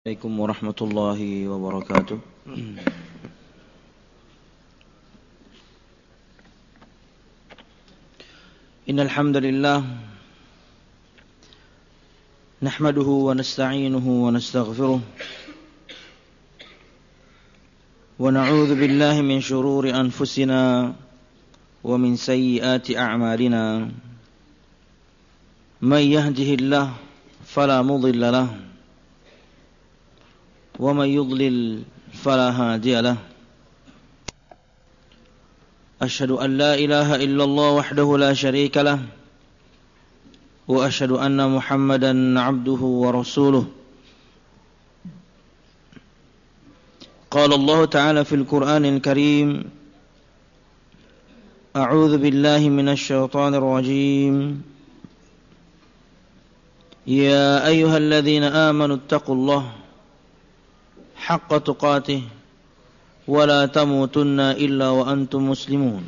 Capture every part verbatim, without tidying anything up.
Assalamualaikum warahmatullahi wabarakatuh. Innal hamdalillah nahmaduhu wa nasta'inuhu wa nastaghfiruh wa na'udzu billahi min shururi anfusina wa min sayyiati a'malina. May yahdihillahu fala mudilla lahu wa may yudlil fala hadiya lahu. Asyhadu an la ilaha illallah wahdahu la syarika lah wa asyhadu anna Muhammadan 'abduhu wa rasuluh. Qala Allah ta'ala fil Qur'anil Karim, A'udzu billahi minasy syaithanir rajim. Ya ayyuhalladzina amanu taqullaha haqqa tuqatih wa la tamutunna illa wa antum muslimun.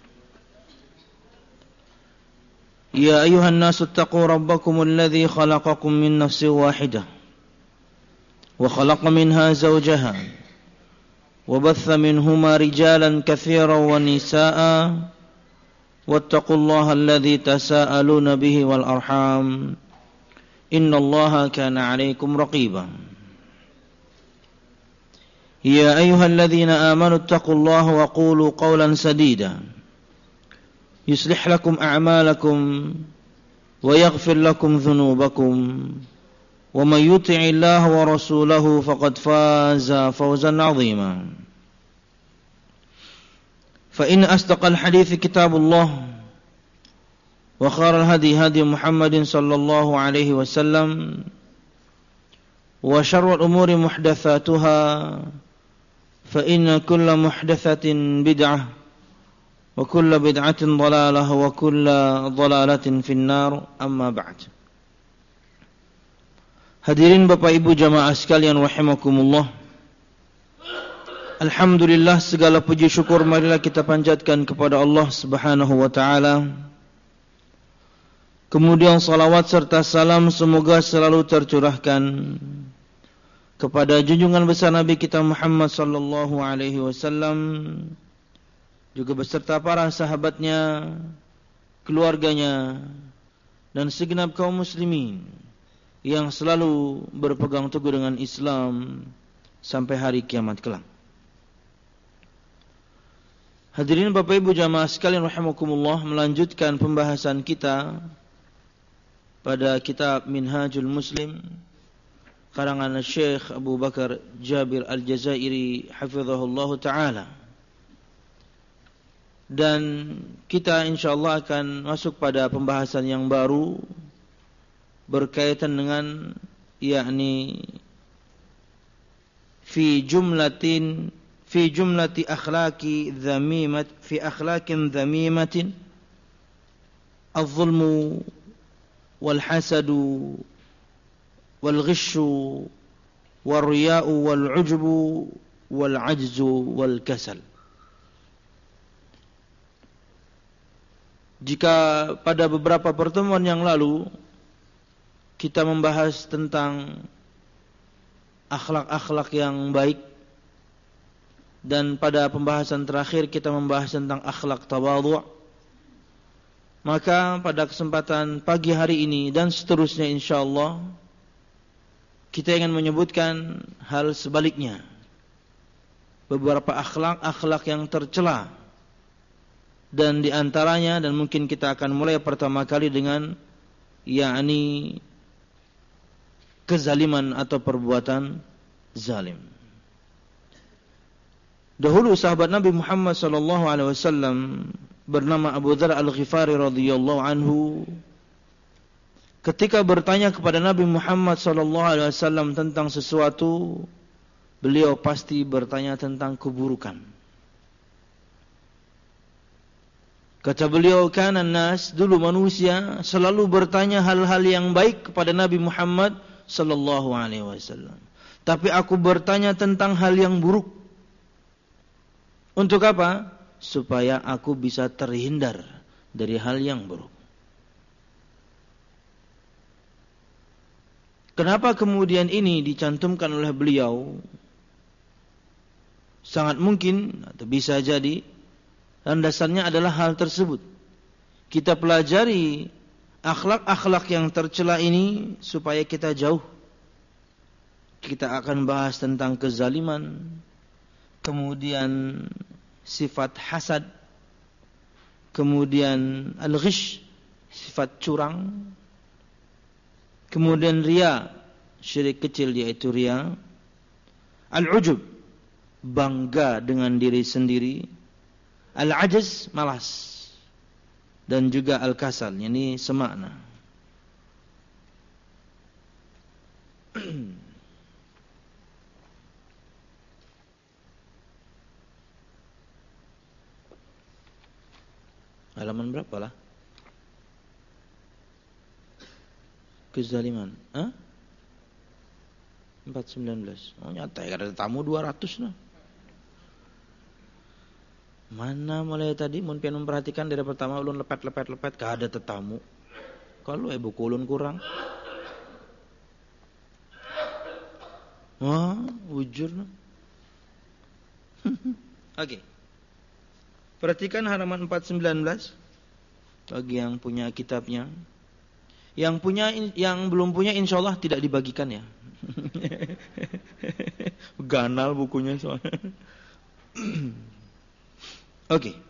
Ya ayuhan nasu attaqu rabbakum alladhi khalaqakum min nafsin wahidah wa khalaqa minha zawjaha wa batha minhuma rijalan katsiran wa nisaa'a wattaqullaha alladhi tasaaluna bihi wal arham innallaha kana 'alaykum raqiban. Ya ayyuhalladzina amanu taqullaha wa qulu qawlan sadida yuslih lakum a'malakum wa yaghfir lakum dhunubakum wa may yuti'illaha wa rasulahu faqad faza fawzan 'azima. Fa in asdaqal hadithi kitabullah wa khairal hadi hadi Muhammadin sallallahu alaihi wasallam wa syarrul umuri muhdatsatuha fa inna kulla muhdatsatin bid'ah wa kulla bid'atin dhalalah wa kulla dhalalatin finnar, amma ba'd. Hadirin Bapak Ibu jamaah sekalian rahimakumullah. Alhamdulillah, segala puji syukur marilah kita panjatkan kepada Allah Subhanahu wa taala. Kemudian salawat serta salam semoga selalu tercurahkan kepada junjungan besar Nabi kita Muhammad sallallahu alaihi wasallam, juga beserta para sahabatnya, keluarganya, dan segenap kaum muslimin yang selalu berpegang teguh dengan Islam sampai hari kiamat kelak. Hadirin Bapak Ibu jamaah sekalian rahimakumullah, melanjutkan pembahasan kita pada kitab Minhajul Muslim karangan Syekh Abu Bakar Jabir Al-Jazairi hafizahullah ta'ala. Dan kita insyaallah akan masuk pada pembahasan yang baru berkaitan dengan yakni fi jumlatin fi jumlati akhlaqi dhamimat fi akhlaqin dhamimatin az-zulmu wal hasadu والغش والرياء والعجب والعجز والكسل. Jika pada beberapa pertemuan yang lalu kita membahas tentang akhlak-akhlak yang baik, dan pada pembahasan terakhir kita membahas tentang akhlak tawadhu', maka pada kesempatan pagi hari ini dan seterusnya insyaallah kita ingin menyebutkan hal sebaliknya, beberapa akhlak-akhlak yang tercela, dan diantaranya, dan mungkin kita akan mulai pertama kali dengan yakni kezaliman atau perbuatan zalim. Dahulu sahabat Nabi Muhammad sallallahu alaihi wasallam bernama Abu Dzar Al-Ghifari radhiyallahu anhu, ketika bertanya kepada Nabi Muhammad sallallahu alaihi wasallam tentang sesuatu, beliau pasti bertanya tentang keburukan. Kata beliau, kana nas, dulu manusia selalu bertanya hal-hal yang baik kepada Nabi Muhammad sallallahu alaihi wasallam, tapi aku bertanya tentang hal yang buruk. Untuk apa? Supaya aku bisa terhindar dari hal yang buruk. Kenapa kemudian ini dicantumkan oleh beliau? Sangat mungkin atau bisa jadi landasannya adalah hal tersebut. Kita pelajari akhlak-akhlak yang tercela ini supaya kita jauh. Kita akan bahas tentang kezaliman, kemudian sifat hasad, kemudian al-ghish, sifat curang, kemudian riya, syirik kecil yaitu riya, al-ujub, bangga dengan diri sendiri, al-ajaz, malas, dan juga al-kasal, ini semakna. Halaman berapa lah? Kezaliman. Hah? empat sembilan belas. Oh nyata ya, ada tamu dua ratus nah. Mana mulai tadi mun pian memperhatikan dari pertama ulun lepet-lepet-lepet ka ada tetamu. Kalau eh buku ulun kurang. Wah, wujur nah. Oke. Okay. Perhatikan halaman empat sembilan belas bagi yang punya kitabnya. Yang punya, yang belum punya insyaallah tidak dibagikan ya. Ganal bukunya soalnya. Oke. Okay.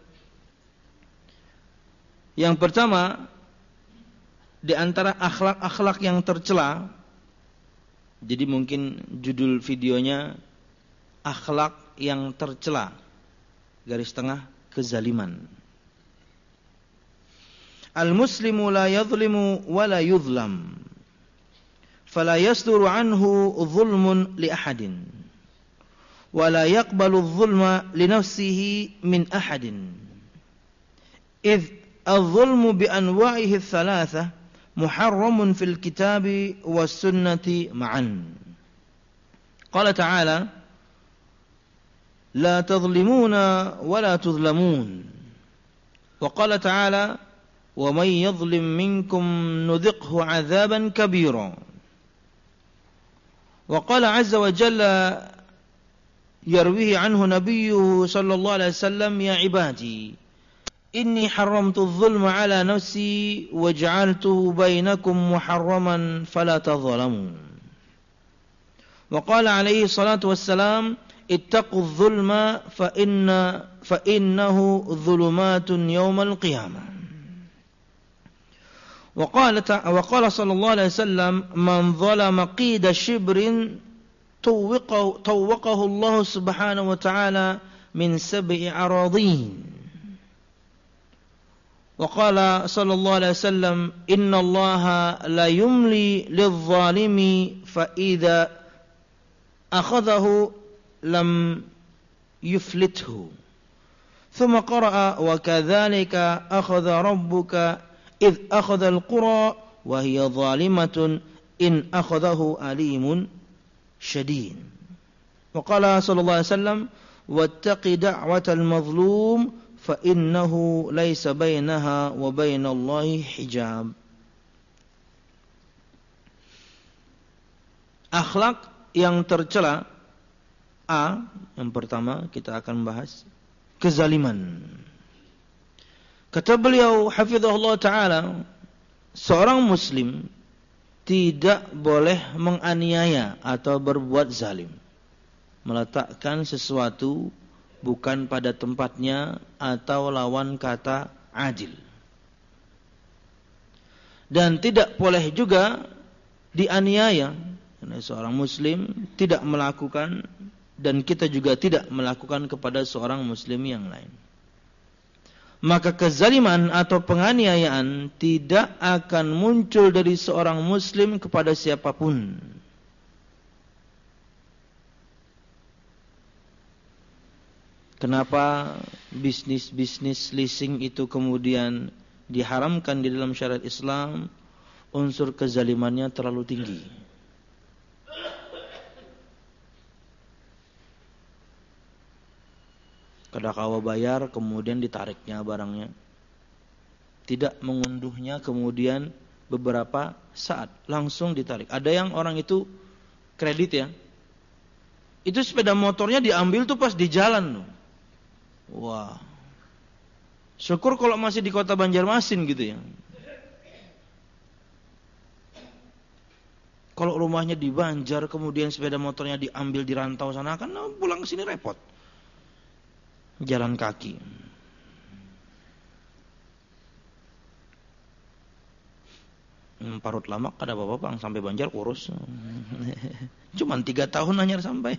Yang pertama di antara akhlak-akhlak yang tercela. Jadi mungkin judul videonya akhlak yang tercela. Garis tengah kezaliman. Al-muslimu la yadhlimu wa la yudhlam. Fala yasduru anhu dhulmun li ahadin. Wa la yaqbalu adh-dhulma li nafsihi min ahadin. Idh adh-dhulmu bi anwa'ihi ath-thalatha muharramun fil kitabi was sunnati ma'an. Qala ta'ala la tadhlimuna wa la tudhlamun. Wa qala ta'ala wa may yadhlim minkum nudhiqhu 'adzaban kabira. Wa qala 'azza wa jalla yarwihi anhu nabiyyuhu sallallahu alaihi wasallam ya ibadi inni haramtu adh-dhulma 'ala nafsi wa ja'altuhu bainakum muharraman fala tadhalamu. Wa qala alaihi salatu wassalam ittaqu adh-dhulma fa inna fa innahu dhulumatun yawmal qiyamah. وقال وقال صلى الله عليه وسلم من ظلم قيد شبر طوقه طوقه الله سبحانه وتعالى من سبع أراضين. وقال صلى الله عليه وسلم إن الله لا يملي للظالم فإذا أخذه لم يفلته. ثم قرأ وكذلك أخذ ربك إذ أخذ القرى وهي ظالمة إن أخذه أليم شديد. وقال صلى الله عليه وسلم واتق دعوة المظلوم فإنه ليس بينها وبين الله حجاب. Akhlak yang tercela. A, yang pertama kita akan bahas kezaliman. Kata beliau hafizahullah ta'ala, seorang muslim tidak boleh menganiaya atau berbuat zalim, meletakkan sesuatu bukan pada tempatnya atau lawan kata adil. Dan tidak boleh juga dianiaya, karena seorang muslim tidak melakukan dan kita juga tidak melakukan kepada seorang muslim yang lain. Maka kezaliman atau penganiayaan tidak akan muncul dari seorang muslim kepada siapapun. Kenapa bisnis-bisnis leasing itu kemudian diharamkan di dalam syariat Islam? Unsur kezalimannya terlalu tinggi. Kada kawa bayar kemudian ditariknya barangnya, tidak mengunduhnya kemudian beberapa saat langsung ditarik. Ada yang orang itu kredit ya, itu sepeda motornya diambil tuh pas di jalan. Wah, syukur kalau masih di kota Banjarmasin gitu ya. Kalau rumahnya di Banjar, kemudian sepeda motornya diambil di rantau sana, kan pulang ke sini repot. Jalan kaki. Parut lama kada apa-apa bang, sampai Banjar kurus. Cuman tiga tahun hanya sampai.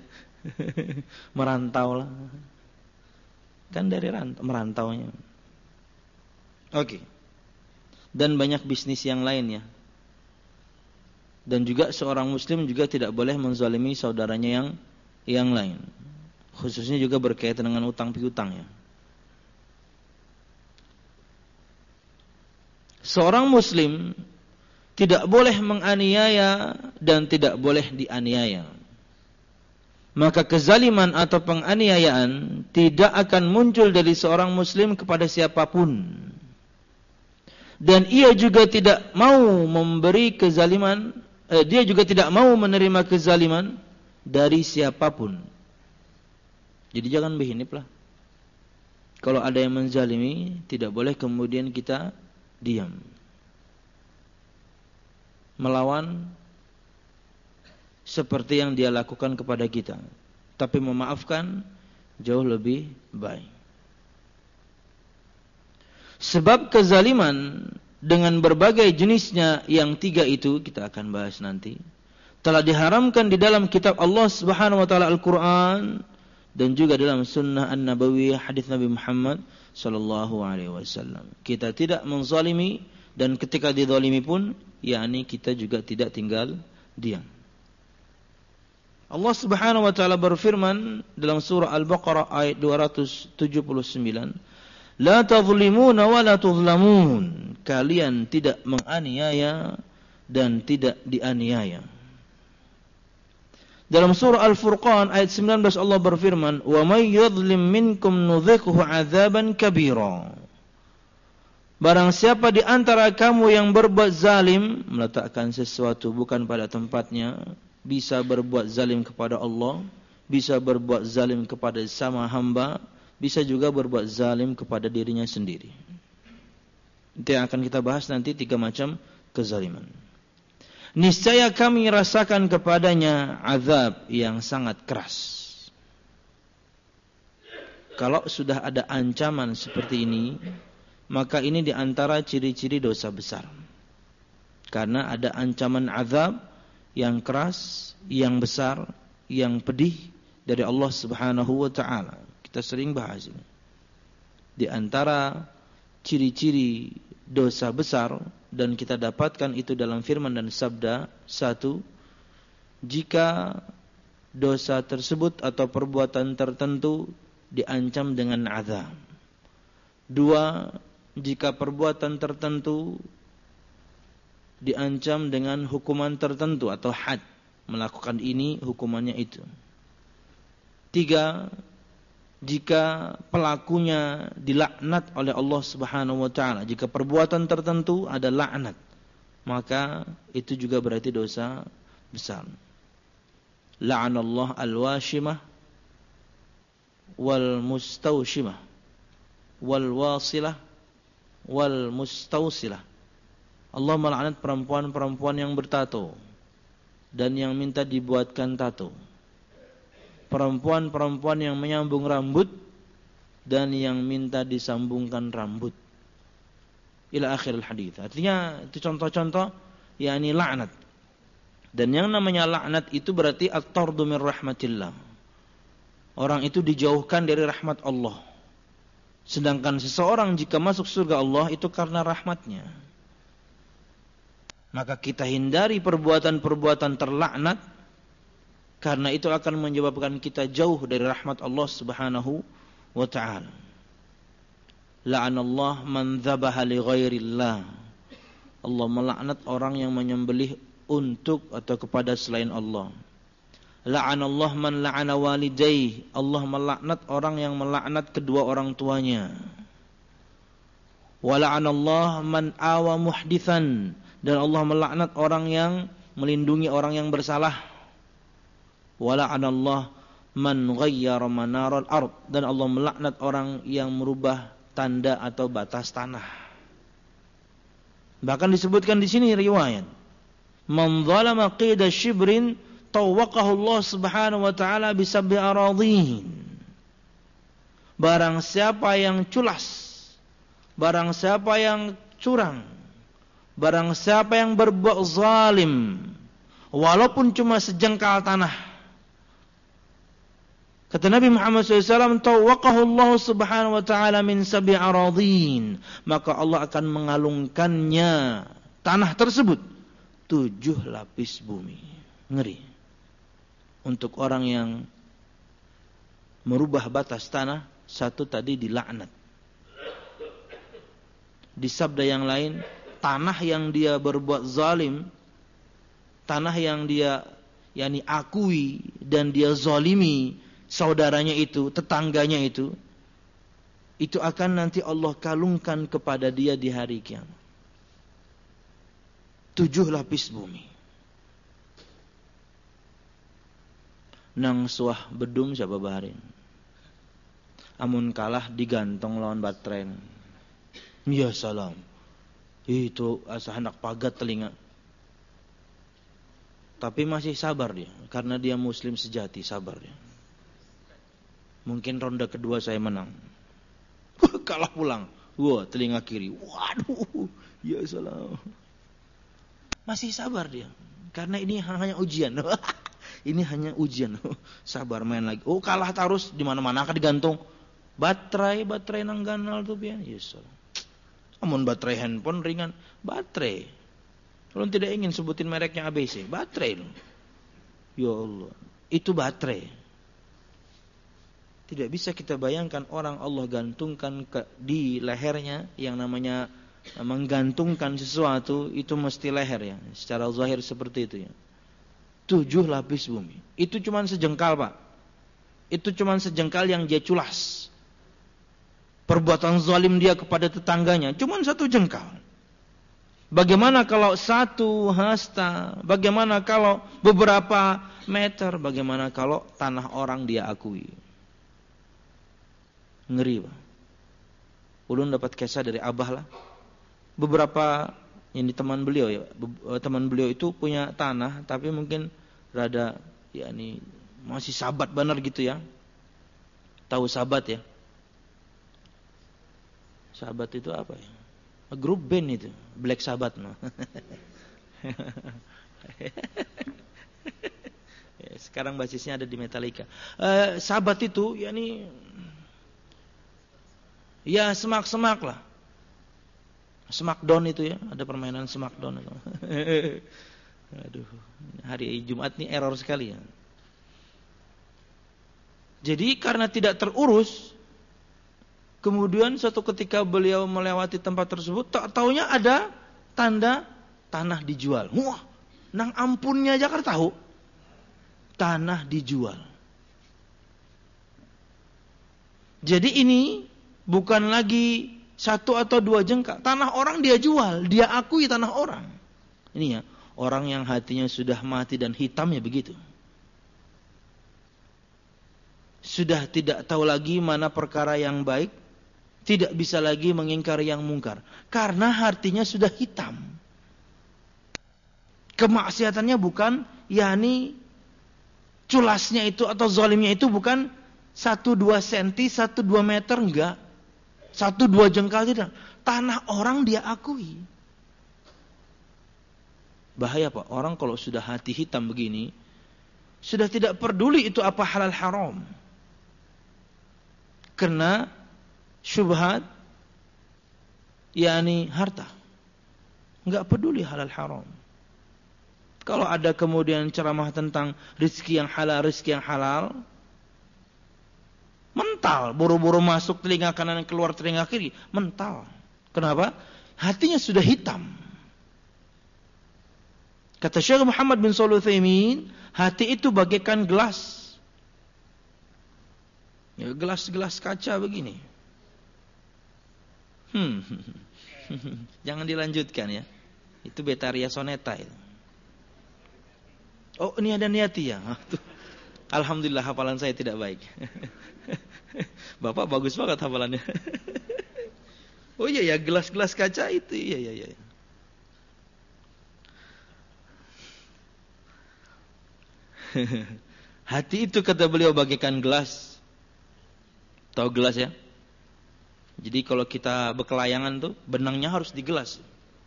Merantau lah. Kan dari rantau, merantaunya. Oke. Dan banyak bisnis yang lainnya. Dan juga seorang muslim juga tidak boleh menzalimi saudaranya yang yang lain. Khususnya juga berkaitan dengan utang piutang ya. Seorang muslim tidak boleh menganiaya dan tidak boleh dianiaya. Maka kezaliman atau penganiayaan tidak akan muncul dari seorang muslim kepada siapapun. Dan ia juga tidak mau memberi kezaliman, eh, dia juga tidak mau menerima kezaliman dari siapapun. Jadi jangan berhinip lah. Kalau ada yang menzalimi, tidak boleh kemudian kita diam. Melawan seperti yang dia lakukan kepada kita. Tapi memaafkan jauh lebih baik. Sebab kezaliman dengan berbagai jenisnya yang tiga itu, kita akan bahas nanti, telah diharamkan di dalam kitab Allah Subhanahu wa taala Al-Qur'an dan juga dalam sunnah An-Nabawiyah hadis Nabi Muhammad sallallahu alaihi wasallam. Kita tidak menzalimi dan ketika dizalimi pun yakni kita juga tidak tinggal diam. Allah Subhanahu wa taala berfirman dalam surah Al-Baqarah ayat dua ratus tujuh puluh sembilan, "La tadhlimuna wa la tuzlamun." Kalian tidak menganiaya dan tidak dianiaya. Dalam surah Al-Furqan ayat sembilan belas Allah berfirman, "Wa may yadhlim minkum nudhiquhu 'adzaban kabira." Barang siapa di antara kamu yang berbuat zalim, meletakkan sesuatu bukan pada tempatnya, bisa berbuat zalim kepada Allah, bisa berbuat zalim kepada sama hamba, bisa juga berbuat zalim kepada dirinya sendiri. Itu yang akan kita bahas nanti, tiga macam kezaliman. Niscaya kami rasakan kepadanya azab yang sangat keras. Kalau sudah ada ancaman seperti ini, maka ini diantara ciri-ciri dosa besar. Karena ada ancaman azab yang keras, yang besar, yang pedih dari Allah Subhanahu wa taala. Kita sering bahas ini. Di antara ciri-ciri dosa besar, dan kita dapatkan itu dalam firman dan sabda. Satu, jika dosa tersebut atau perbuatan tertentu diancam dengan azab. Dua, jika perbuatan tertentu diancam dengan hukuman tertentu atau had, melakukan ini hukumannya itu. Tiga, jika pelakunya dilaknat oleh Allah Subhanahu wa taala, jika perbuatan tertentu ada laknat, maka itu juga berarti dosa besar. La'anallahu al-washimah wal mustawshimah wal wasilah wal mustawsilah. Allah melaknat perempuan-perempuan yang bertato dan yang minta dibuatkan tato. Perempuan-perempuan yang menyambung rambut dan yang minta disambungkan rambut. Ila akhiril hadits. Artinya itu contoh-contoh yakni laknat. Dan yang namanya laknat itu berarti at-tardu min rahmatillah. Orang itu dijauhkan dari rahmat Allah. Sedangkan seseorang jika masuk surga Allah itu karena rahmatnya. Maka kita hindari perbuatan-perbuatan terlaknat, karena itu akan menyebabkan kita jauh dari rahmat Allah Subhanahu wa ta'ala. La'anallah man dhabaha li ghairillah. Allah melaknat orang yang menyembelih untuk atau kepada selain Allah. La'anallah man la'ana walidayh. Allah melaknat orang yang melaknat kedua orang tuanya. Wa la'anallah man awa muhdithan. Dan Allah melaknat orang yang melindungi orang yang bersalah. Wala'anallah man ghayyara manaral ard. Dan Allah melaknat orang yang merubah tanda atau batas tanah. Bahkan disebutkan di sini riwayat, man zalama qida shibrin tawaqahu Allah Subhanahu wa taala bi sab'i aradhin. Barang siapa yang culas, barang siapa yang curang, barang siapa yang berbuat zalim, walaupun cuma sejengkal tanah, kata Nabi Muhammad shallallahu alaihi wasallam, tawaqahu Allah Subhanahu wa taala min sab'i aradhin, maka Allah akan mengalungkannya tanah tersebut tujuh lapis bumi. Ngeri. Untuk orang yang merubah batas tanah, satu tadi dilaknat. Di sabda yang lain, tanah yang dia berbuat zalim, tanah yang dia yakni akui dan dia zalimi saudaranya itu, tetangganya itu, itu akan nanti Allah kalungkan kepada dia di hari kiamat. Tujuh lapis bumi. Nang suah bedum siapa baharin. Amun kalah digantung lawan batren. Ya salam. Itu asa hendak pagat telinga. Tapi masih sabar dia, karena dia muslim sejati, sabar dia. Mungkin ronde kedua saya menang. Kalah pulang. Wah, telinga kiri. Waduh, ya salam. Masih sabar dia, karena ini hanya ujian. Ini hanya ujian. Sabar main lagi. Oh, kalah terus di mana-mana akan digantung. Baterai, baterai nang ganal tuh pian. Yes. Amun baterai handphone ringan, baterai. Kalau tidak ingin sebutin mereknya A B C, baterai loh. Ya Allah, itu baterai. Tidak bisa kita bayangkan orang Allah gantungkan ke, di lehernya yang namanya menggantungkan sesuatu, itu mesti leher ya. Secara zahir seperti itu ya. Tujuh lapis bumi. Itu cuma sejengkal, Pak. Itu cuma sejengkal yang dia culas. Perbuatan zalim dia kepada tetangganya cuma satu jengkal. Bagaimana kalau satu hasta? Bagaimana kalau beberapa meter? Bagaimana kalau tanah orang dia akui? Ngeri, Pak. Ulun dapat kisah dari abah lah. Beberapa ini teman beliau ya, teman beliau itu punya tanah, tapi mungkin rada ya ini masih sabat benar gitu ya. Tahu sabat ya? Sabat itu apa ya? Grup band itu, Black Sabbath no. Ya, sekarang basisnya ada di Metallica. Uh, sabat itu ya ini ya semak-semak lah. Smackdown itu ya, ada permainan Smackdown itu. Aduh, hari Jumat ini error sekali ya. Jadi karena tidak terurus, kemudian suatu ketika beliau melewati tempat tersebut, tak taunya ada tanda tanah dijual. Wah, nang ampunnya aja kan tahu. Tanah dijual. Jadi ini bukan lagi satu atau dua jengkal. Tanah orang dia jual, dia akui tanah orang. Ini ya, orang yang hatinya sudah mati dan hitamnya begitu. Sudah tidak tahu lagi mana perkara yang baik, tidak bisa lagi mengingkari yang mungkar. Karena hatinya sudah hitam. Kemaksiatannya bukan, yakni culasnya itu atau zalimnya itu bukan satu dua senti, satu dua meter, enggak. Satu dua jengkal tidak. Tanah orang dia akui. Bahaya Pak, orang kalau sudah hati hitam begini, sudah tidak peduli itu apa halal haram. Kena syubhat, yakni harta. Enggak peduli halal haram. Kalau ada kemudian ceramah tentang rezeki yang halal, rezeki yang halal, mental, buru-buru masuk telinga kanan keluar telinga kiri, mental. Kenapa? Hatinya sudah hitam. Kata Syekh Muhammad bin Shalih Al-Utsaimin, hati itu bagaikan gelas. Ya, gelas-gelas kaca begini. Hmm. Jangan dilanjutkan ya. Itu Betaria Soneta itu. Oh, ini ada Niati ya. Alhamdulillah hafalan saya tidak baik. Bapak bagus banget hafalannya. Oh iya ya, gelas-gelas kaca itu. Iya iya iya. Hati itu kata beliau bagaikan gelas. Tahu gelas ya? Jadi kalau kita berkelayangan tuh benangnya harus digelas.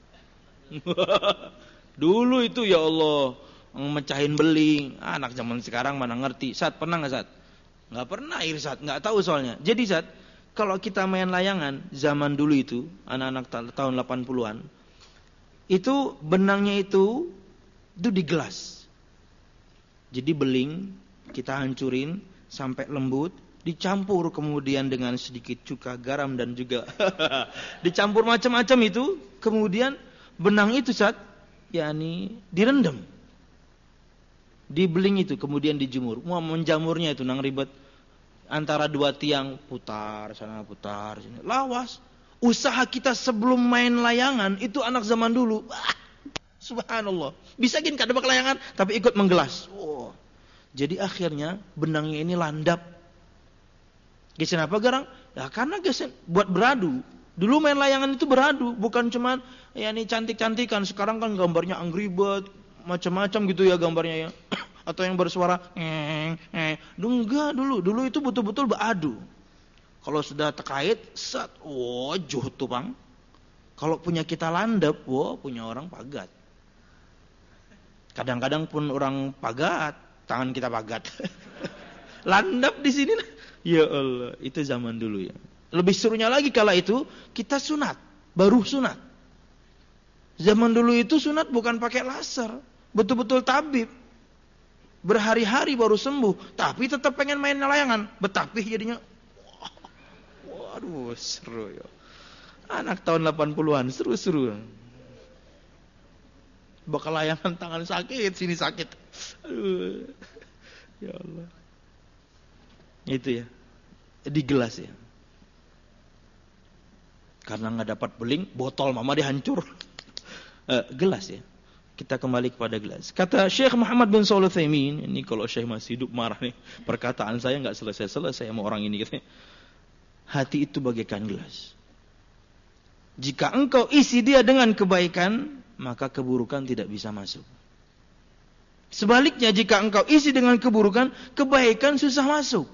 Dulu itu ya Allah mecahin beling. Anak zaman sekarang mana ngerti. Sat pernah nggak Sat? Nggak pernah Irsat, nggak tahu soalnya. Jadi Sat, kalau kita main layangan zaman dulu itu anak-anak tahun delapan puluhan, itu benangnya itu itu digelas. Jadi beling kita hancurin sampai lembut, dicampur kemudian dengan sedikit cuka, garam dan juga dicampur macam-macam itu, kemudian benang itu Sat, yakni direndam di beling itu, kemudian dijemur. Mau menjamurnya itu nang ribet, antara dua tiang putar sana putar sini, lawas. Usaha kita sebelum main layangan itu anak zaman dulu, ah, subhanallah, bisa gini kada layangan tapi ikut menggelas. Oh. Jadi akhirnya benangnya ini landap. Gesen apa garang? Ya karena gesen buat beradu. Dulu main layangan itu beradu, bukan cuman ya ini cantik-cantikan. Sekarang kan gambarnya Angry Bird, macam-macam gitu ya gambarnya ya. Atau yang bersuara eh eh. Enggak dulu, dulu itu betul-betul beradu. Kalau sudah terkait, set, oh juh tuh bang. Kalau punya kita landap, wah punya orang pagat. Kadang-kadang pun orang pagat, tangan kita pagat. Landap di sini. Ya Allah, itu zaman dulu ya. Lebih serunya lagi kala itu kita sunat, baru sunat. Zaman dulu itu sunat bukan pakai laser, betul-betul tabib. Berhari-hari baru sembuh, tapi tetap pengen main layangan, betapih jadinya. Waduh, seru ya. Anak tahun delapan puluhan, seru-seru. Bakal layangan tangan sakit, sini sakit. Aduh. Ya Allah. Itu ya. Di gelas ya. Karena nggak dapat beling, botol mama dihancur. uh, gelas ya. Kita kembali kepada gelas. Kata Syekh Muhammad bin Shalih Al Utsaimin, ini kalau Syekh masih hidup marah nih, perkataan saya nggak selesai-selesai sama orang ini katanya. Hati itu bagaikan gelas. Jika engkau isi dia dengan kebaikan, maka keburukan tidak bisa masuk. Sebaliknya jika engkau isi dengan keburukan, kebaikan susah masuk.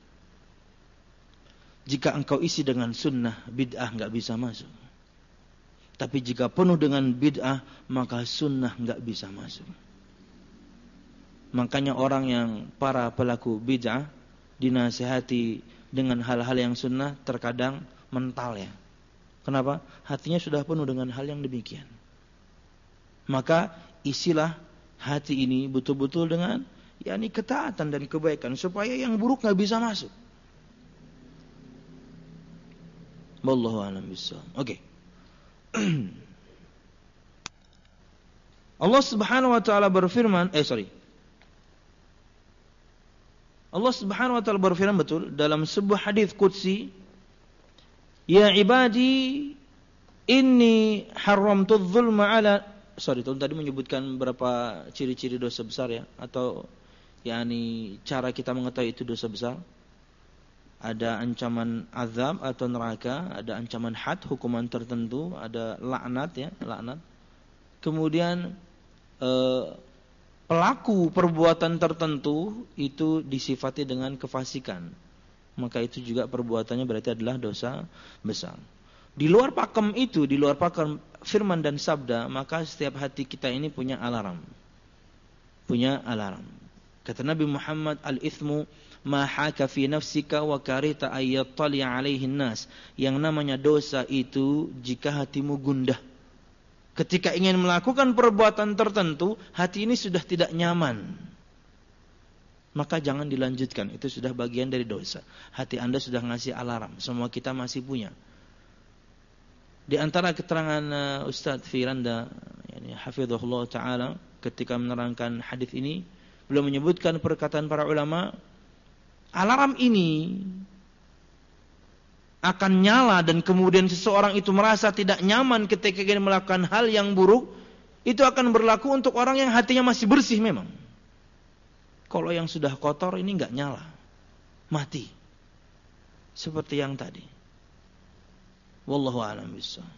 Jika engkau isi dengan sunnah, bid'ah enggak bisa masuk. Tapi jika penuh dengan bid'ah, maka sunnah enggak bisa masuk. Makanya orang yang para pelaku bid'ah dinasihati dengan hal-hal yang sunnah terkadang mental ya. Kenapa? Hatinya sudah penuh dengan hal yang demikian. Maka isilah hati ini betul-betul dengan yakni ketaatan dan kebaikan supaya yang buruk enggak bisa masuk. Wallahu a'lam bishawab. Oke. Allah Subhanahu wa taala berfirman, eh sorry. Allah Subhanahu wa taala berfirman betul dalam sebuah hadis qudsi, "Ya ibadi, inni haramtu dzulma 'ala..." Sorry, tadi menyebutkan beberapa ciri-ciri dosa besar ya, atau yakni cara kita mengetahui itu dosa besar. Ada ancaman azab atau neraka, ada ancaman had, hukuman tertentu, ada laknat ya, laknat. Kemudian eh, pelaku perbuatan tertentu itu disifati dengan kefasikan. Maka itu juga perbuatannya berarti adalah dosa besar. Di luar pakem itu, di luar pakem firman dan sabda, maka setiap hati kita ini punya alarm. Punya alarm. Kata Nabi Muhammad, al-ithmu ma haka fi nafsika wa karita ayyattali alaihi nas. Yang namanya dosa itu jika hatimu gundah. Ketika ingin melakukan perbuatan tertentu, hati ini sudah tidak nyaman, maka jangan dilanjutkan. Itu sudah bagian dari dosa. Hati Anda sudah ngasih alarm. Semua kita masih punya. Di antara keterangan uh, Ustaz Firanda, yani hafizahullah taala, ketika menerangkan hadis ini, beliau menyebutkan perkataan para ulama, alarm ini akan nyala dan kemudian seseorang itu merasa tidak nyaman ketika ingin melakukan hal yang buruk, Itu akan berlaku untuk orang yang hatinya masih bersih memang. Kalau yang sudah kotor ini enggak nyala. Mati. Seperti yang tadi. Wallahu a'lam bishawab.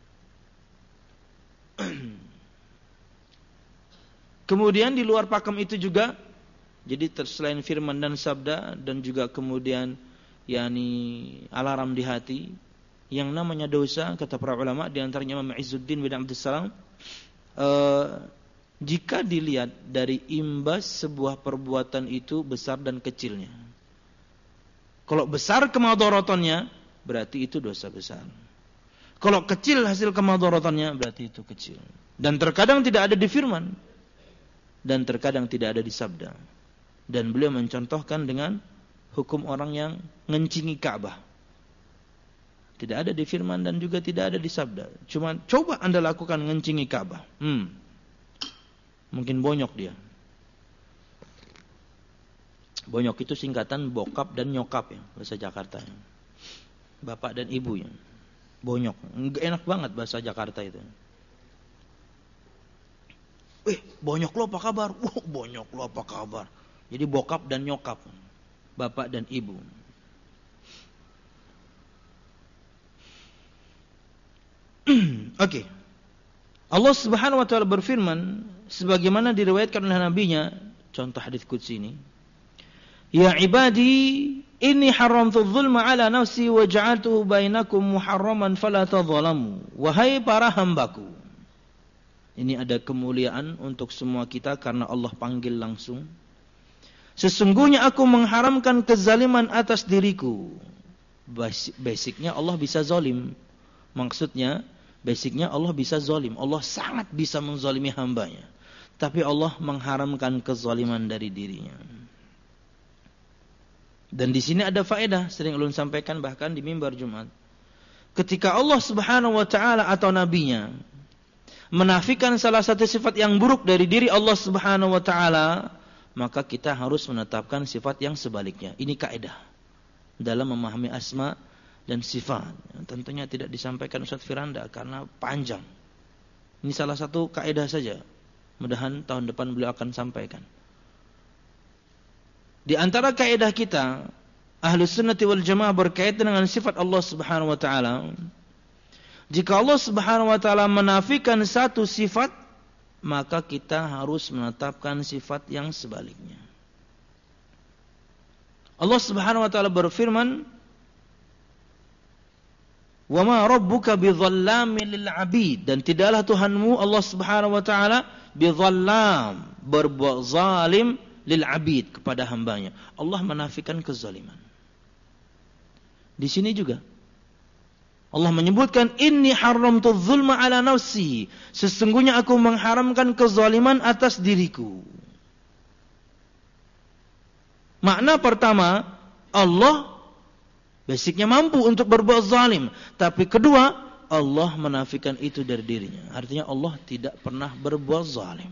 Kemudian di luar pakem itu juga, jadi selain firman dan sabda, dan juga kemudian yakni alarm di hati, yang namanya dosa, kata para ulama, di antaranya Imam Izzuddin bin Abdussalam, Uh, jika dilihat dari imbas sebuah perbuatan itu besar dan kecilnya. Kalau besar kemadharatannya, berarti itu dosa besar. Kalau kecil hasil kemadharatannya, berarti itu kecil. Dan terkadang tidak ada di firman, dan terkadang tidak ada di sabda. Dan beliau mencontohkan dengan hukum orang yang ngencingi Ka'bah. Tidak ada di firman dan juga tidak ada di sabda. Cuma coba Anda lakukan ngencingi Ka'bah. Hmm. Mungkin bonyok dia. Bonyok itu singkatan bokap dan nyokap ya, bahasa Jakarta. Bapak dan ibu ya. Bonyok. Enak banget bahasa Jakarta itu. Eh, bonyok lo apa kabar? Wah, bonyok lo apa kabar? Jadi bokap dan nyokap. Bapak dan ibu. Oke. Okay. Allah Subhanahu wa taala berfirman sebagaimana diriwayatkan oleh nabinya, contoh hadis qudsi ini. Ya ibadi, inni haramtu dzulma ala nafsi wa ja'altuhu bainakum muharraman fala tadzalamu. Wahai para hambaku. Ini ada kemuliaan untuk semua kita karena Allah panggil langsung. Sesungguhnya aku mengharamkan kezaliman atas diriku. Basicnya Allah bisa zalim. Maksudnya basicnya Allah bisa zalim. Allah sangat bisa menzalimi hambanya. Tapi Allah mengharamkan kezaliman dari dirinya. Dan di sini ada faedah, sering ulun sampaikan bahkan di mimbar Jumat. Ketika Allah Subhanahu wa taala atau nabinya menafikan salah satu sifat yang buruk dari diri Allah Subhanahu wa taala, maka kita harus menetapkan sifat yang sebaliknya. Ini kaidah dalam memahami asma dan sifat. Tentunya tidak disampaikan Ustaz Firanda karena panjang. Ini salah satu kaidah saja. Mudah-mudahan tahun depan beliau akan sampaikan. Di antara kaidah kita, Ahlus Sunnati wal Jamaah berkaitan dengan sifat Allah Subhanahu wa taala. Jika Allah Subhanahu wa taala menafikan satu sifat, maka kita harus menetapkan sifat yang sebaliknya. Allah Subhanahu wa taala berfirman, "Wa ma rabbuka bidzallamin lil 'abid." Dan tidaklah Tuhanmu Allah Subhanahu wa taala bidzallam, berbuat zalim lil 'abid, kepada hambanya. Allah menafikan kezaliman. Di sini juga Allah menyebutkan inni haramtu dzulma ala nafsi. Sesungguhnya aku mengharamkan kezaliman atas diriku. Makna pertama, Allah basicnya mampu untuk berbuat zalim. Tapi kedua, Allah menafikan itu dari dirinya. Artinya Allah tidak pernah berbuat zalim.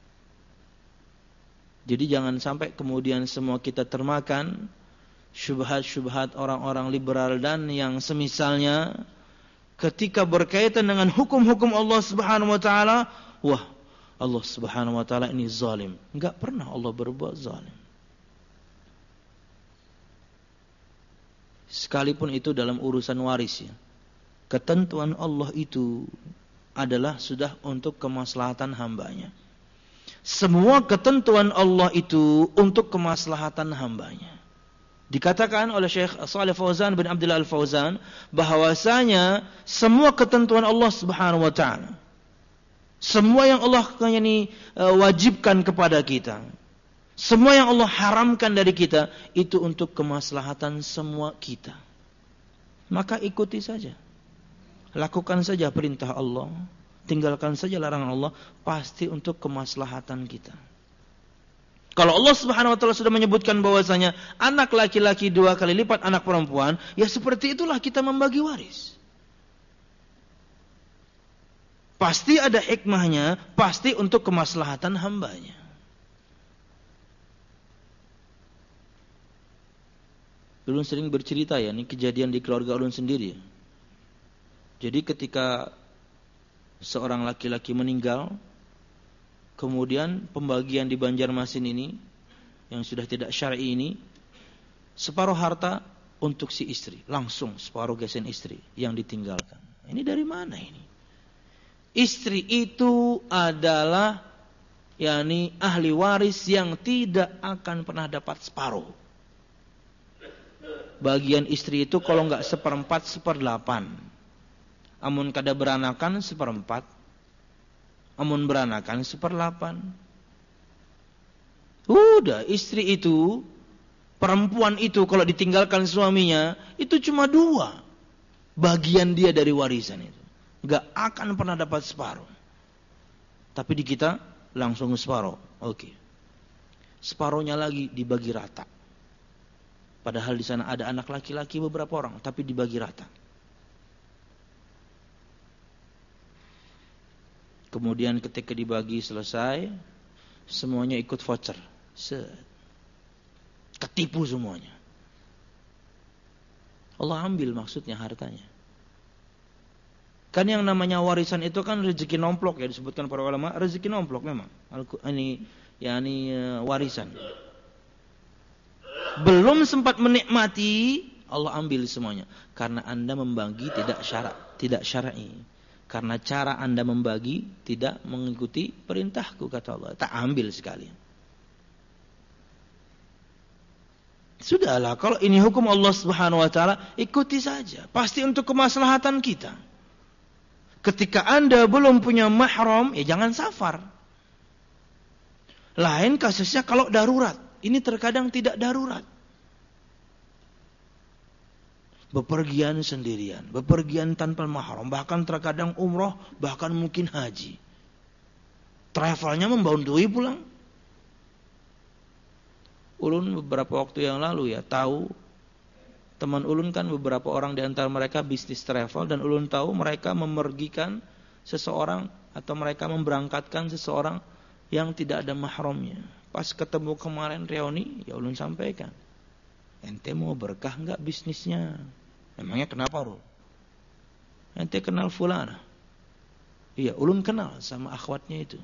Jadi jangan sampai kemudian semua kita termakan syubhat-syubhat orang-orang liberal dan yang semisalnya ketika berkaitan dengan hukum-hukum Allah Subhanahu wa taala, wah, Allah Subhanahu wa taala ini zalim. Enggak pernah Allah berbuat zalim. Sekalipun itu dalam urusan waris ya. Ketentuan Allah itu adalah sudah untuk kemaslahatan hambanya. Semua ketentuan Allah itu untuk kemaslahatan hambanya. Dikatakan oleh Syekh Shalih Fauzan bin Abdullah Al-Fauzan bahwasanya semua ketentuan Allah Subhanahu wa taala, semua yang Allah ini wajibkan kepada kita, semua yang Allah haramkan dari kita, itu untuk kemaslahatan semua kita. Maka ikuti saja. Lakukan saja perintah Allah, tinggalkan saja larangan Allah, pasti untuk kemaslahatan kita. Kalau Allah Subhanahu wa taala sudah menyebutkan bahwasanya anak laki-laki dua kali lipat anak perempuan, ya seperti itulah kita membagi waris. Pasti ada hikmahnya, pasti untuk kemaslahatan hambanya. Ulun sering bercerita ya, ini kejadian di keluarga ulun sendiri. Jadi ketika seorang laki-laki meninggal, Kemudian pembagian di Banjarmasin ini yang sudah tidak syar'i ini, separuh harta untuk si istri, langsung separuh gesen istri yang ditinggalkan. Ini dari mana ini? Istri itu adalah yakni ahli waris yang tidak akan pernah dapat separuh. Bagian istri itu kalau enggak seperempat, seperdelapan. Amun kada beranakan seperempat, amun beranakan seperdelapan. Udah, istri itu, perempuan itu kalau ditinggalkan suaminya, itu cuma dua bagian dia dari warisan itu. Enggak akan pernah dapat separuh. Tapi di kita langsung separuh. Oke. Separuhnya lagi dibagi rata. Padahal di sana ada anak laki-laki beberapa orang, tapi dibagi rata. Kemudian ketika dibagi selesai, semuanya ikut voucher. Set. Ketipu semuanya. Allah ambil maksudnya hartanya. Kan yang namanya warisan itu kan rezeki nomplok ya, disebutkan para ulama, rezeki nomplok memang. Ini ya ini warisan. Belum sempat menikmati, Allah ambil semuanya. Karena Anda membagi tidak syara, tidak syar'i. Karena cara Anda membagi tidak mengikuti perintahku, kata Allah. Tak ambil sekalian. Sudahlah, kalau ini hukum Allah Subhanahu wa taala, ikuti saja. Pasti untuk kemaslahatan kita. Ketika Anda belum punya mahram, ya jangan safar. Lain kasusnya kalau darurat. Ini terkadang tidak darurat. Bepergian sendirian, bepergian tanpa mahram, bahkan terkadang umroh, bahkan mungkin haji. Travelnya membaundui pulang. Ulun beberapa waktu yang lalu ya tahu, teman ulun kan beberapa orang di antara mereka bisnis travel, dan ulun tahu mereka memergikan seseorang atau mereka memberangkatkan seseorang yang tidak ada mahramnya. Pas ketemu kemarin reuni, ya ulun sampaikan, ente mau berkah enggak bisnisnya? Emangnya kenapa, Ru? Ente kenal fulana? Iya, ulun kenal sama akhwatnya itu.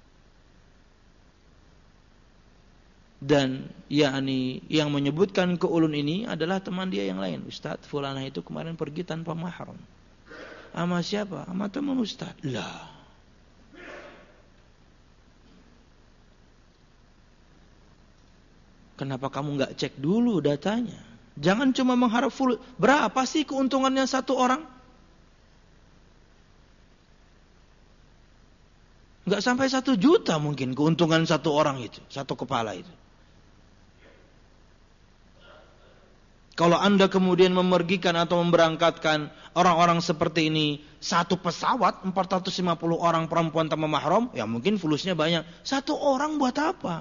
Dan yakni yang menyebutkan ke ulun ini adalah teman dia yang lain. Ustaz, fulana itu kemarin pergi tanpa mahram. Sama siapa? Sama teman Ustaz. Lah. Kenapa kamu enggak cek dulu datanya? Jangan cuma mengharap full. Berapa sih keuntungannya satu orang? Enggak sampai satu juta mungkin keuntungan satu orang itu, satu kepala itu. Kalau Anda kemudian memergikan atau memberangkatkan orang-orang seperti ini, satu pesawat empat ratus lima puluh orang perempuan tanpa mahram, ya mungkin fulusnya banyak. Satu orang buat apa?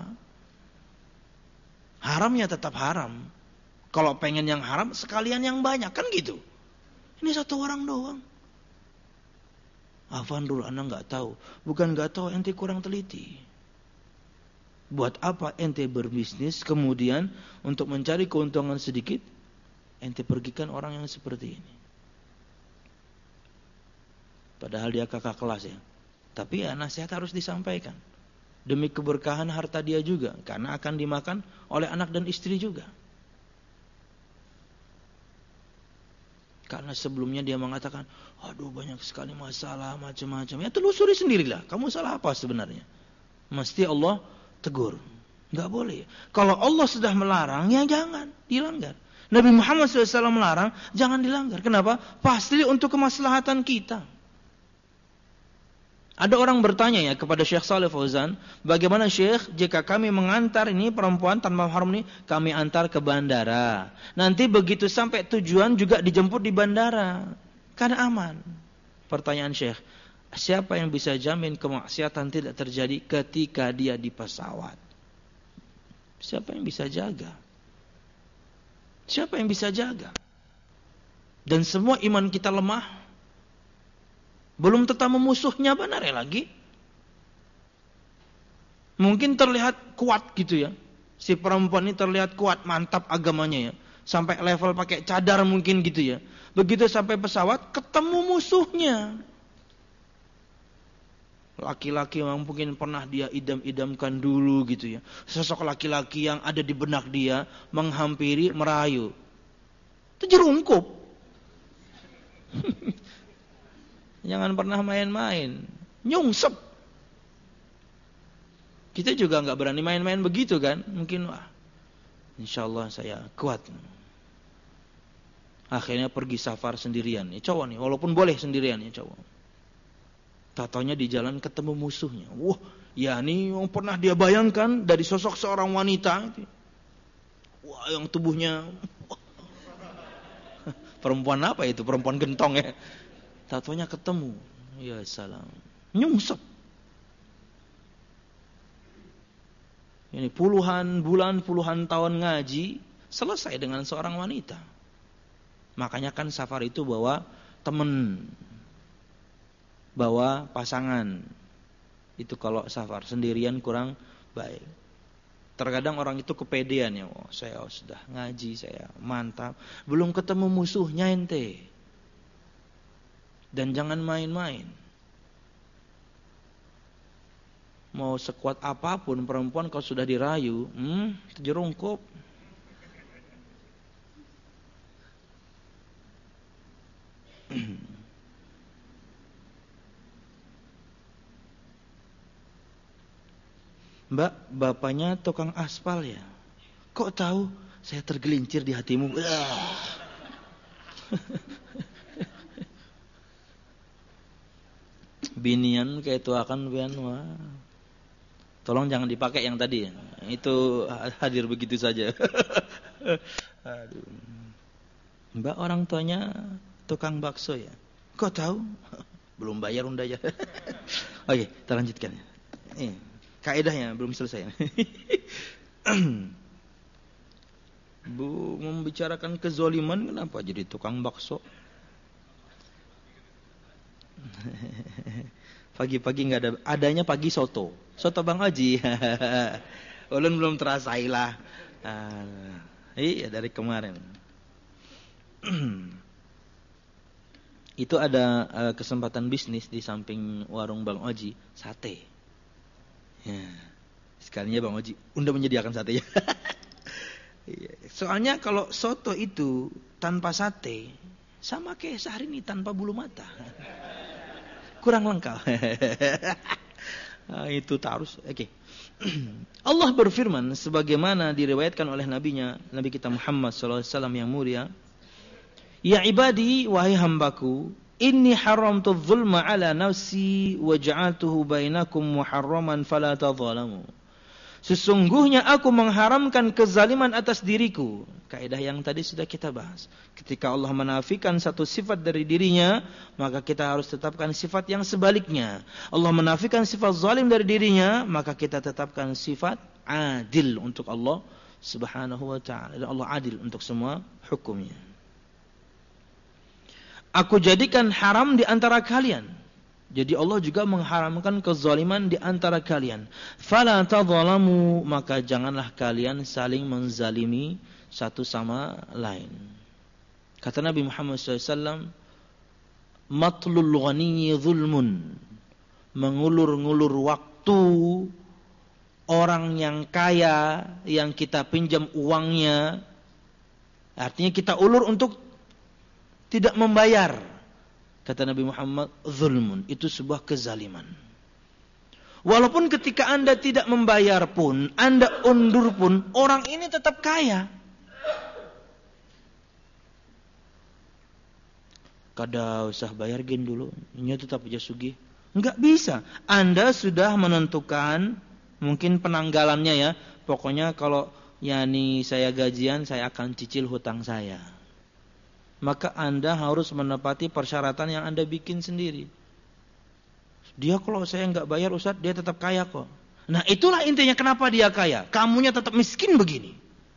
Haramnya tetap haram. Kalau pengen yang haram, sekalian yang banyak. Kan gitu. Ini satu orang doang. Afan dulu, Anda nggak tahu. Bukan nggak tahu, ente kurang teliti. Buat apa ente berbisnis, kemudian untuk mencari keuntungan sedikit, ente pergikan orang yang seperti ini. Padahal dia kakak kelas ya. Tapi ya nasihat harus disampaikan. Demi keberkahan harta dia juga. Karena akan dimakan oleh anak dan istri juga. Karena sebelumnya dia mengatakan, aduh banyak sekali masalah, macam-macam. Ya telusuri sendirilah, kamu salah apa sebenarnya. Mesti Allah tegur. Enggak boleh. Kalau Allah sudah melarang, ya jangan dilanggar. Nabi Muhammad shallallahu alaihi wasallam melarang, jangan dilanggar. Kenapa? Pasti untuk kemaslahatan kita. Ada orang bertanya ya kepada Syekh Shalih Fauzan, bagaimana Syekh jika kami mengantar ini perempuan tanpa mahram ini, kami antar ke bandara. Nanti begitu sampai tujuan juga dijemput di bandara. Kan aman. Pertanyaan Syekh, siapa yang bisa jamin kemaksiatan tidak terjadi ketika dia di pesawat? Siapa yang bisa jaga? Siapa yang bisa jaga? Dan semua iman kita lemah. Belum tetap memusuhnya benar ya lagi. Mungkin terlihat kuat gitu ya. Si perempuan ini terlihat kuat, mantap agamanya ya. Sampai level pakai cadar mungkin gitu ya. Begitu sampai pesawat, ketemu musuhnya. Laki-laki yang mungkin pernah dia idam-idamkan dulu gitu ya. Sosok laki-laki yang ada di benak dia menghampiri, merayu. Itu jerungkup. Jangan pernah main-main. Nyungsep. Kita juga nggak berani main-main begitu kan. Mungkin wah, insya Allah saya kuat. Akhirnya pergi safar sendirian. Ya cowok nih, walaupun boleh sendirian ya cowok. Tatonya di jalan ketemu musuhnya. Wah, ya ini yang pernah dia bayangkan dari sosok seorang wanita. Wah, yang tubuhnya perempuan apa itu? Perempuan gentong ya. Tatonya ketemu. Ya salam. Nyungsep. Ini puluhan bulan, puluhan tahun ngaji selesai dengan seorang wanita. Makanya kan safar itu bawa teman, bawa pasangan. Itu kalau safar sendirian kurang baik. Terkadang orang itu kepedean ya, oh, saya sudah ngaji, saya mantap, belum ketemu musuhnya ente. Dan jangan main-main. Mau sekuat apapun perempuan kalau sudah dirayu, hmm, jerungkup. Mbak, bapaknya tukang aspal ya? Kok tahu? Saya tergelincir di hatimu. Binian kayak itu akan pian wah. Tolong jangan dipakai yang tadi. Itu hadir begitu saja. Aduh. Mbak orang tuanya tukang bakso ya? Kok tahu? Belum bayar undanya. Oke, kita lanjutkan. Ini kaedahnya belum selesai. Bu membicarakan kezoliman kenapa jadi tukang bakso? Pagi-pagi nggak ada, adanya pagi soto, soto Bang Oji. Ulun belum terasailah. Ah, iya dari kemarin. Itu ada uh, kesempatan bisnis di samping warung Bang Oji, sate. Ya, sekalinya Bang Oji unda menyediakan sate ya. Soalnya kalau soto itu tanpa sate sama kayak sehari ini tanpa bulu mata. Kurang lengkap. Nah, itu harus. Oke. Okay. Allah berfirman sebagaimana diriwayatkan oleh nabinya, Nabi kita Muhammad sallallahu alaihi wasallam yang mulia, "Ya ibadi, wahai hambaku, inni haramtu dzulma ala nafsi wa ja'altuhu bainakum muharraman fala tadzalamu." Sesungguhnya aku mengharamkan kezaliman atas diriku. Kaidah yang tadi sudah kita bahas. Ketika Allah menafikan satu sifat dari dirinya, maka kita harus tetapkan sifat yang sebaliknya. Allah menafikan sifat zalim dari dirinya, maka kita tetapkan sifat adil untuk Allah Subhanahu wa ta'ala. Dan Allah adil untuk semua hukumnya. Aku jadikan haram di antara kalian. Jadi Allah juga mengharamkan kezaliman di antara kalian. Fala tadzalamu, maka janganlah kalian saling menzalimi satu sama lain. Kata Nabi Muhammad shallallahu alaihi wasallam, matlul ghaniyyi zulmun. Mengulur-ngulur waktu orang yang kaya, yang kita pinjam uangnya, artinya kita ulur untuk tidak membayar. Kata Nabi Muhammad, zulmun, itu sebuah kezaliman. Walaupun ketika Anda tidak membayar pun, Anda undur pun, orang ini tetap kaya. Kada usah bayar gin dulu, ini tetap aja sugih. Enggak bisa. Anda sudah menentukan mungkin penanggalannya ya. Pokoknya kalau yani saya gajian, saya akan cicil hutang saya. Maka Anda harus menepati persyaratan yang Anda bikin sendiri. Dia kalau saya enggak bayar Ustaz, dia tetap kaya kok. Nah itulah intinya kenapa dia kaya. Kamunya tetap miskin begini.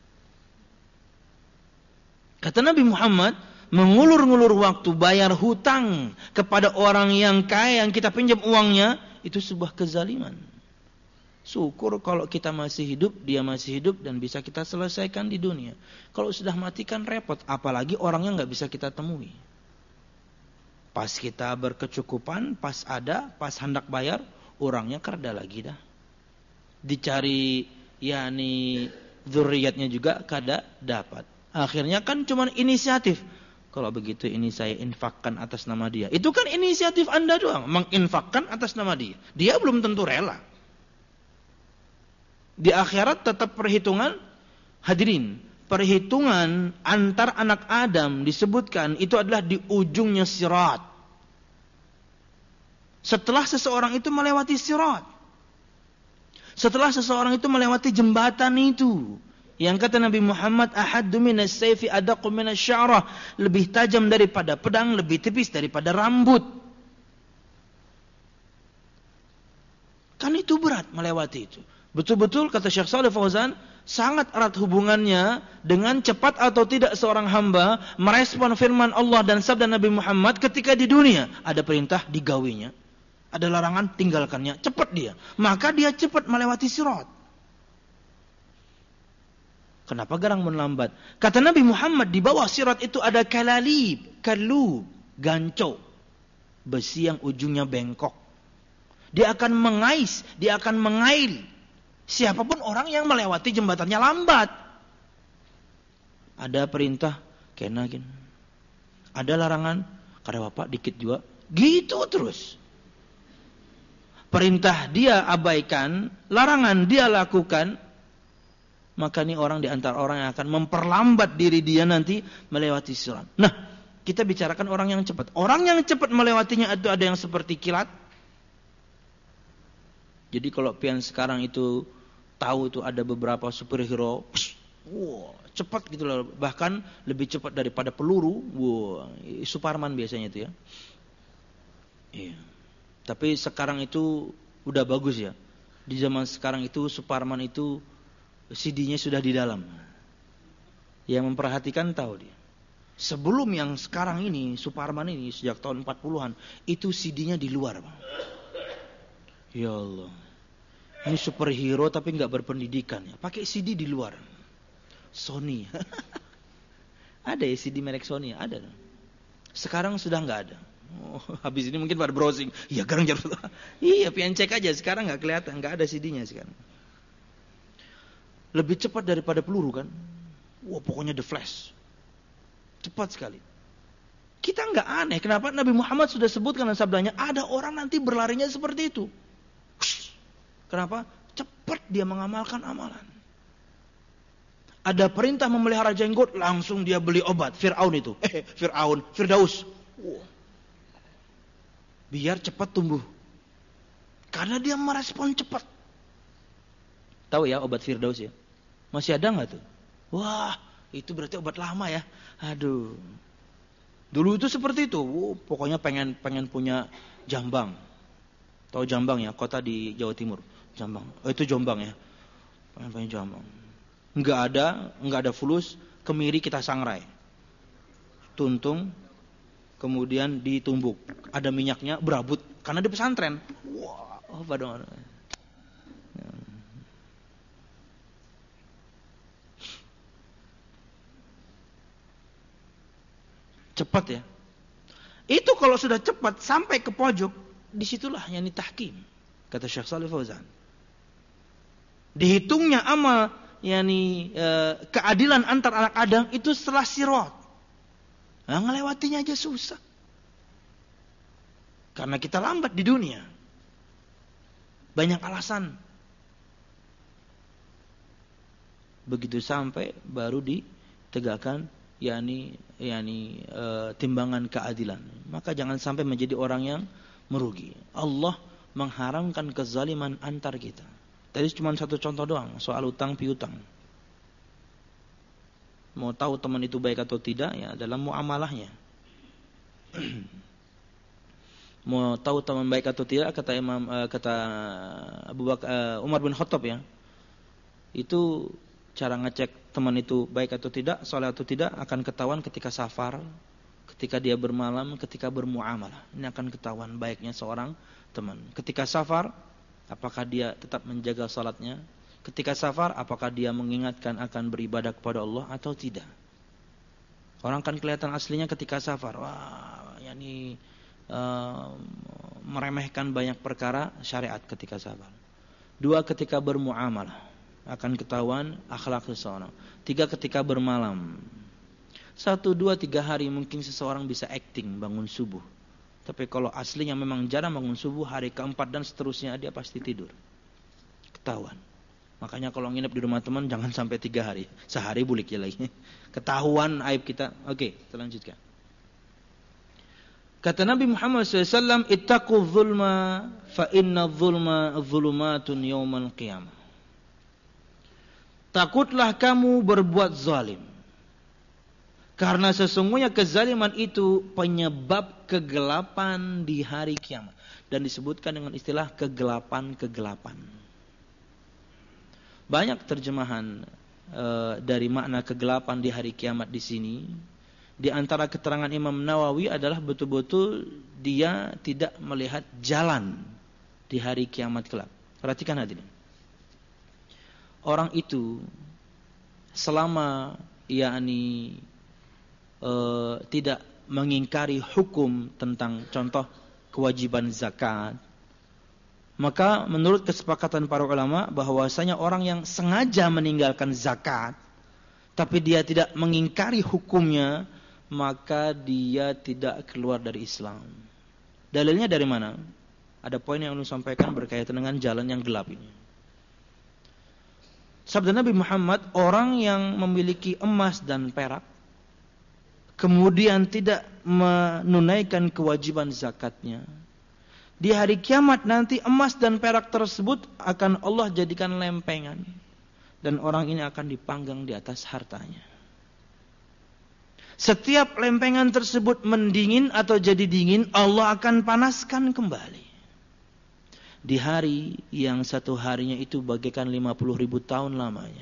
Kata Nabi Muhammad, mengulur-ngulur waktu bayar hutang kepada orang yang kaya yang kita pinjam uangnya, itu sebuah kezaliman. Syukur kalau kita masih hidup, dia masih hidup dan bisa kita selesaikan di dunia. Kalau sudah mati kan repot, apalagi orangnya nggak bisa kita temui. Pas kita berkecukupan, pas ada, pas hendak bayar, orangnya kerda lagi dah. Dicari yakni zuriatnya juga kada dapat. Akhirnya kan cuma inisiatif. Kalau begitu ini saya infakkan atas nama dia. Itu kan inisiatif Anda doang, menginfakkan atas nama dia. Dia belum tentu rela. Di akhirat tetap perhitungan, hadirin, perhitungan antar anak Adam disebutkan itu adalah di ujungnya sirat. Setelah seseorang itu melewati sirat, setelah seseorang itu melewati jembatan itu, yang kata Nabi Muhammad, ahaddu minas sayfi adaqu minas sya'rah, lebih tajam daripada pedang, lebih tipis daripada rambut. Kan itu berat melewati itu. Betul-betul kata Syekh Shalih Fauzan, sangat erat hubungannya dengan cepat atau tidak seorang hamba merespon firman Allah dan sabda Nabi Muhammad ketika di dunia. Ada perintah, digawinya. Ada larangan, tinggalkannya. Cepat dia. Maka dia cepat melewati sirat. Kenapa garang melambat? Kata Nabi Muhammad, di bawah sirat itu ada kalalib, kalub, gancau, besi yang ujungnya bengkok. Dia akan mengais, dia akan mengail siapapun orang yang melewati jembatannya lambat. Ada perintah, kenakin. Ada larangan, kada bapak dikit juga. Gitu terus. Perintah dia abaikan, larangan dia lakukan, maka ini orang di antara orang yang akan memperlambat diri dia nanti melewati sirat. Nah, kita bicarakan orang yang cepat. Orang yang cepat melewatinya itu ada yang seperti kilat. Jadi kalau pian sekarang itu tahu itu ada beberapa superhero, wow, cepat gitu loh, bahkan lebih cepat daripada peluru. Wow, Superman biasanya itu ya. Iya. Tapi sekarang itu udah bagus ya. Di zaman sekarang itu Superman itu C D-nya sudah di dalam. Yang memperhatikan tahu dia. Sebelum yang sekarang ini, Superman ini sejak tahun empat puluhan, itu C D-nya di luar, Bang. Ya Allah. Ini superhero tapi enggak berpendidikan ya. Pakai C D di luar. Sony. Ada ya C D merek Sony, ada. Sekarang sudah enggak ada. Oh, habis ini mungkin pada browsing. Iya, garang jarang. Iya, pian cek aja. Sekarang enggak kelihatan, enggak ada C D-nya sekarang. Lebih cepat daripada peluru kan? Wah, pokoknya The Flash. Cepat sekali. Kita enggak aneh. Kenapa Nabi Muhammad sudah sebutkan dalam sabdanya, ada orang nanti berlarinya seperti itu. Kenapa? Cepat dia mengamalkan amalan. Ada perintah memelihara jenggot, langsung dia beli obat. Fir'aun itu. Eh, Fir'aun. Firdaus. Wow. Biar cepat tumbuh. Karena dia merespon cepat. Tahu ya obat Firdaus ya? Masih ada nggak tuh? Wah, itu berarti obat lama ya. Aduh. Dulu itu seperti itu. Oh, pokoknya pengen pengen punya jambang. Tahu Jambang ya? Kota di Jawa Timur. Jambang. Oh, itu Jombang ya. Pengen pengen Jambang. Enggak ada, enggak ada fulus. Kemiri kita sangrai. Tuntung. Kemudian ditumbuk. Ada minyaknya, berabut. Karena di pesantren. Wah, oh, pada cepat ya. Itu kalau sudah cepat sampai ke pojok, disitulah yang ditahkim. Kata Syekh Shalih Fauzan. Dihitungnya amal, yakni e, keadilan antar anak Adam itu setelah sirat. Nah, ngelewatinya aja susah. Karena kita lambat di dunia. Banyak alasan. Begitu sampai baru ditegakkan yakni yakni e, timbangan keadilan. Maka jangan sampai menjadi orang yang merugi. Allah mengharamkan kezaliman antar kita. Tadi cuma satu contoh doang, soal utang piutang. Mau tahu teman itu baik atau tidak ya dalam muamalahnya. Mau tahu teman baik atau tidak kata Imam e, kata Abu Bakar e, Umar bin Khattab ya. Itu cara ngecek teman itu baik atau tidak, saleh atau tidak akan ketahuan ketika safar, ketika dia bermalam, ketika bermuamalah. Ini akan ketahuan baiknya seorang teman. Ketika safar, apakah dia tetap menjaga salatnya? Ketika safar, apakah dia mengingatkan akan beribadah kepada Allah atau tidak? Orang kan kelihatan aslinya ketika safar. Wah, yakni uh, meremehkan banyak perkara syariat ketika sabar. Dua, ketika bermuamalah akan ketahuan akhlak seseorang. Tiga, ketika bermalam. Satu, dua, tiga hari mungkin seseorang bisa acting bangun subuh. Tapi kalau aslinya memang jarang bangun subuh, hari keempat dan seterusnya dia pasti tidur. Ketahuan. Makanya kalau nginep di rumah teman jangan sampai tiga hari. Sehari bulik ya lagi. Ketahuan aib kita. Oke, kita lanjutkan. Kata Nabi Muhammad shallallahu alaihi wasallam, ittaqu dzulma fa inna dzulma dzulumatun yaumal qiyamah. Takutlah kamu berbuat zalim. Karena sesungguhnya kezaliman itu penyebab kegelapan di hari kiamat. Dan disebutkan dengan istilah kegelapan-kegelapan. Banyak terjemahan e, dari makna kegelapan di hari kiamat di sini. Di antara keterangan Imam Nawawi adalah betul-betul dia tidak melihat jalan di hari kiamat kelak. Perhatikan hadirin. Orang itu selama yakni e, tidak mengingkari hukum tentang contoh kewajiban zakat, maka menurut kesepakatan para ulama bahwasanya orang yang sengaja meninggalkan zakat tapi dia tidak mengingkari hukumnya, maka dia tidak keluar dari Islam. Dalilnya dari mana? Ada poin yang saya sampaikan berkaitan dengan jalan yang gelap ini. Sabda Nabi Muhammad, orang yang memiliki emas dan perak kemudian tidak menunaikan kewajiban zakatnya, di hari kiamat nanti emas dan perak tersebut akan Allah jadikan lempengan dan orang ini akan dipanggang di atas hartanya. Setiap lempengan tersebut mendingin atau jadi dingin, Allah akan panaskan kembali. Di hari yang satu harinya itu bagaikan lima puluh ribu tahun lamanya.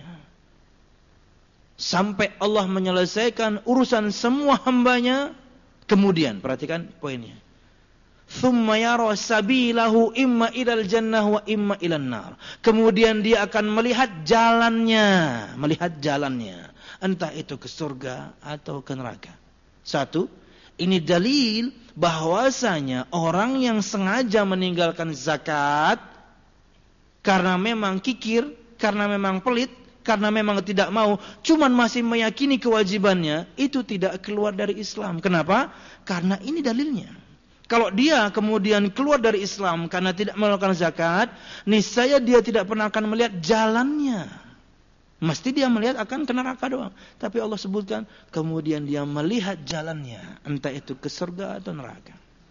Sampai Allah menyelesaikan urusan semua hambanya. Kemudian, perhatikan poinnya. Thumma yara sabilahu imma ilal jannah wa imma ilan nar. Kemudian dia akan melihat jalannya. Melihat jalannya. Entah itu ke surga atau ke neraka. Satu, ini dalil bahwasanya orang yang sengaja meninggalkan zakat karena memang kikir, karena memang pelit, karena memang tidak mau, cuman masih meyakini kewajibannya, itu tidak keluar dari Islam. Kenapa? Karena ini dalilnya. Kalau dia kemudian keluar dari Islam karena tidak melakukan zakat, niscaya dia tidak pernah akan melihat jalannya. Mesti dia melihat akan ke neraka doang. Tapi Allah sebutkan kemudian dia melihat jalannya, entah itu ke surga atau neraka.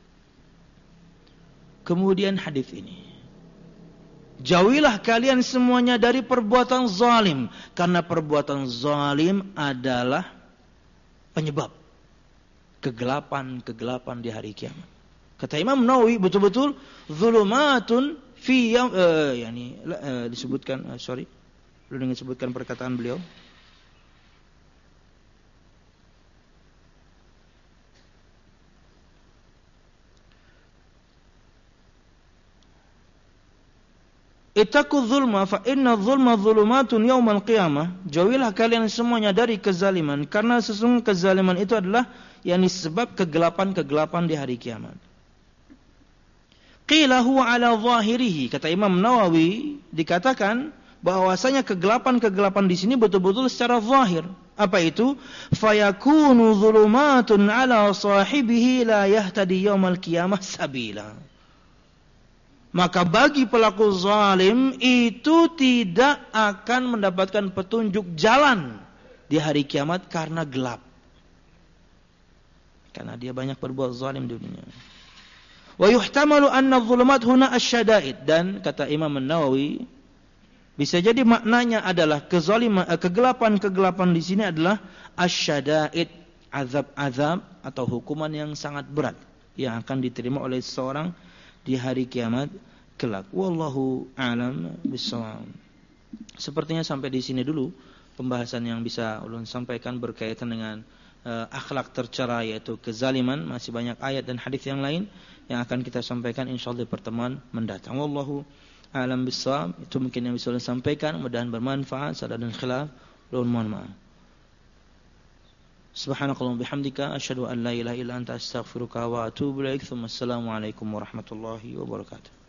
Kemudian hadis ini, jauhilah kalian semuanya dari perbuatan zalim, karena perbuatan zalim adalah penyebab kegelapan-kegelapan di hari kiamat. Kata Imam Nawawi, betul-betul zulumatun fi yaum, uh, yani uh, disebutkan uh, sorry Belum dengan sebutkan perkataan beliau. Ittaqu dzulma fa inna dzulma dzulumatun yaumal qiyamah. Jauhilah kalian semuanya dari kezaliman, karena sesungguhnya kezaliman itu adalah yakni sebab kegelapan-kegelapan di hari kiamat. Qila huwa ala zahirihi. Kata Imam Nawawi, dikatakan bahwasanya kegelapan-kegelapan di sini betul-betul secara zahir. Apa itu? Fayakunu dzulumatun ala sahibihi la yahtadi yaumal qiyamah sabila. Maka bagi pelaku zalim itu tidak akan mendapatkan petunjuk jalan di hari kiamat karena gelap. Karena dia banyak berbuat zalim di dunia. Wa yuhtamalu anna dzulumat huna asyada'id. Dan kata Imam An-Nawawi, bisa jadi maknanya adalah kezaliman, kegelapan-kegelapan di sini adalah asyada'id, azab-azab atau hukuman yang sangat berat yang akan diterima oleh seseorang di hari kiamat kelak. Wallahu a'lam bishawab. Sepertinya sampai di sini dulu pembahasan yang bisa ulun sampaikan berkaitan dengan uh, akhlak tercela, yaitu kezaliman. Masih banyak ayat dan hadis yang lain yang akan kita sampaikan insyaallah di pertemuan mendatang. Wallahu alam bisawab. Itu mungkin yang bisa saya sampaikan, mudah-mudahan bermanfaat. Salah dan khilaf, mohon maaf. Subhanakallahumma bihamdika asyhadu an la ilaha illa anta astaghfiruka wa atubu ilaik. Assalamualaikum warahmatullahi wabarakatuh.